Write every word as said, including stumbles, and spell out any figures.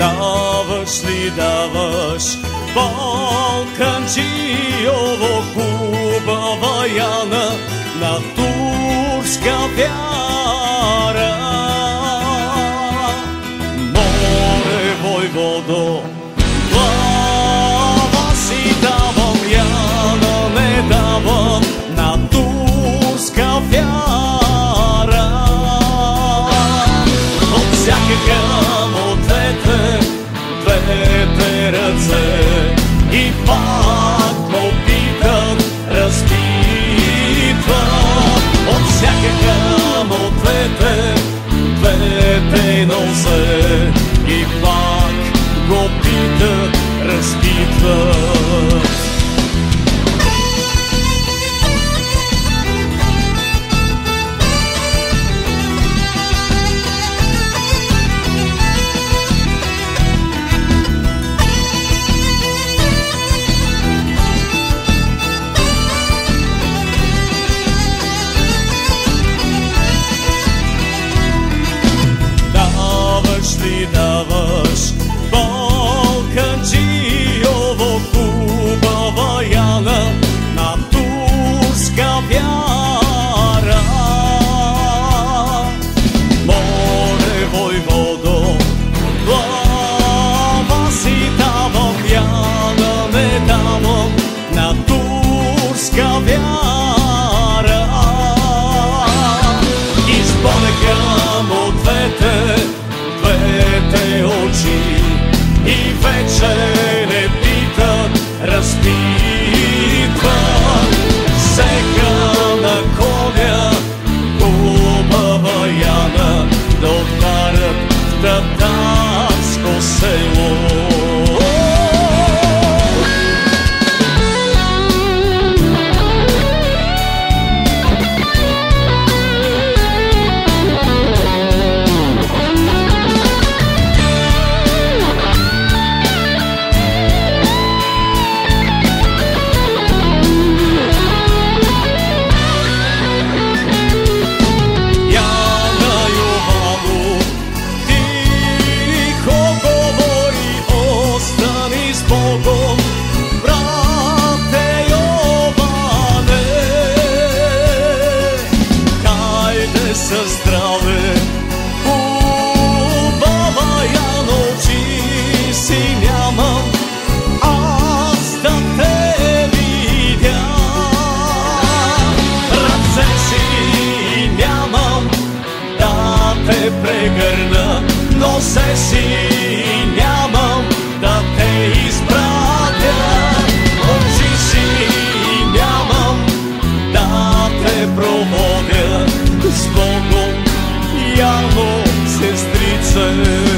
Даваш ли, даваш Балканчиово, хубава Яна на турска вяра. Море, войводо, глава си давам, Яна не давам на турска вяра. От всякакъв от двете, двете ръце и пак опитат, разпитват. От всякакъв от двете, двете нозе и пак го питат, разпитват. Даваш Балканчиово, хубава Яна на турска вяра. Море, войводо, глава си давам, Яна не давам на турска вяра. Избонекам от двете, двете очи и вече не питат, разпитват. Сека на коня, хубава Яна да откарат в татарско село. Със здраве, хубава Яно, очи си нямам аз да те видя. Ръце си нямам да те прегърна, носе си нямам да те изпратя. Очи си нямам да те проводя. С Богом, Яно, сестрице.